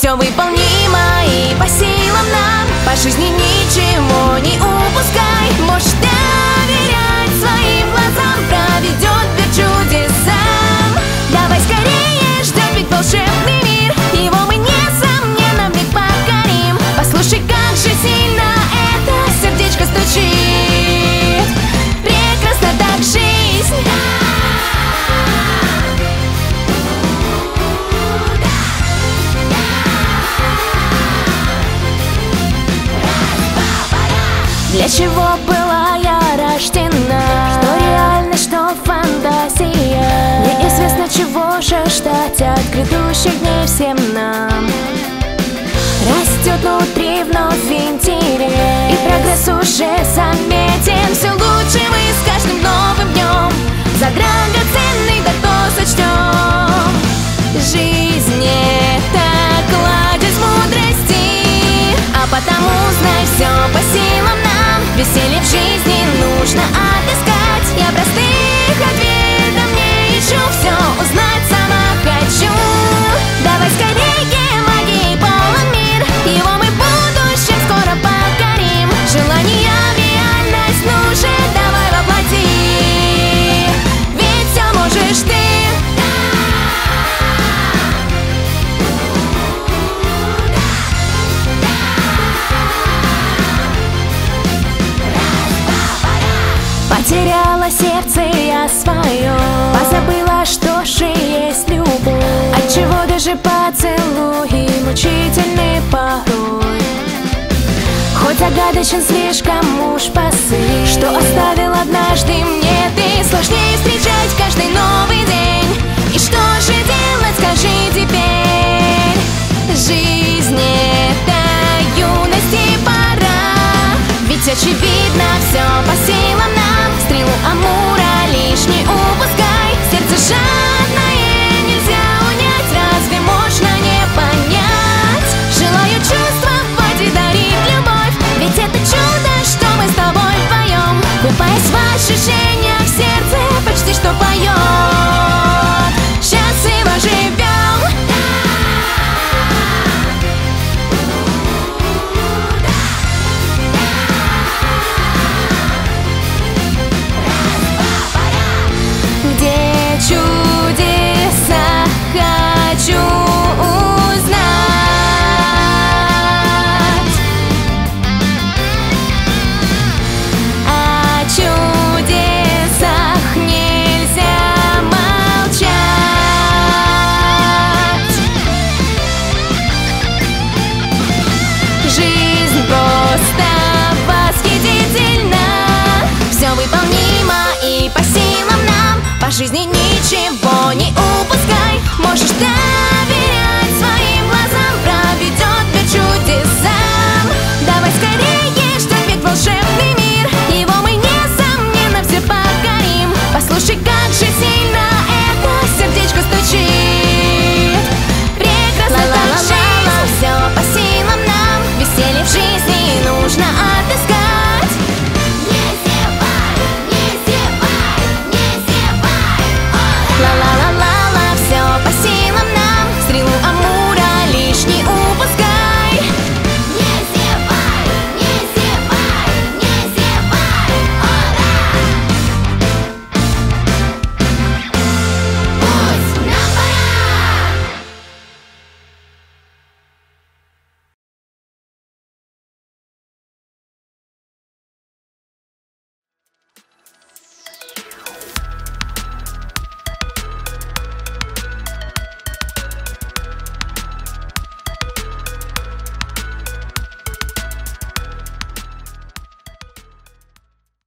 все выполнимо и по силам нам. По жизни ничего не упускай. Можешь доверять своим глазам, проведет мир чудесам. Давай скорее, ждет ведь волшебный мир. Его мы несомненно вмиг покорим. Послушай, как же сильно это сердечко стучит. Прекрасна так жизнь. Для чего была я рождена? Что реальность, что фантазия? Неизвестно, чего же ждать от грядущих дней всем нам. Растет внутри вновь интерес, и прогресс уже заметен. Все лучше мы с каждым новым днем. За драгоценный да то сочтем. Жизнь это кладезь мудрости, а потому знай, все по силам нам. Веселье в жизни нужно отыскать. Я простых ответов не ищу, все узнать сама хочу. Давай скорее, магией полон мир. Его мы в будущем скоро покорим. Желания в реальность, ну же, давай воплоти. Ведь все можешь ты. Потеряла сердце я свое, позабыла, что же есть любовь. Отчего даже поцелуи мучительны порой. Хоть загадочен слишком уж посыл, что оставил однажды мне ты. Сложнее встречать каждый новый день. И что же делать, скажи теперь? Жизнь это юности пора. Ведь очевидно, все по силам нам. Стрелу Амура лишь не упускай. Сердце жадное нельзя унять. Разве можно не понять? Желаю чувствовать и дарить любовь. Ведь это чудо, что мы с тобой вдвоем. Купаясь в ощущениях, сердце почти что поет. Счастливо живем. Чудеса хочу узнать. О чудесах нельзя молчать. Жизнь просто восхитительна. Все выполнимо и по силам нам. По жизни ничего не упускай. Можешь доверять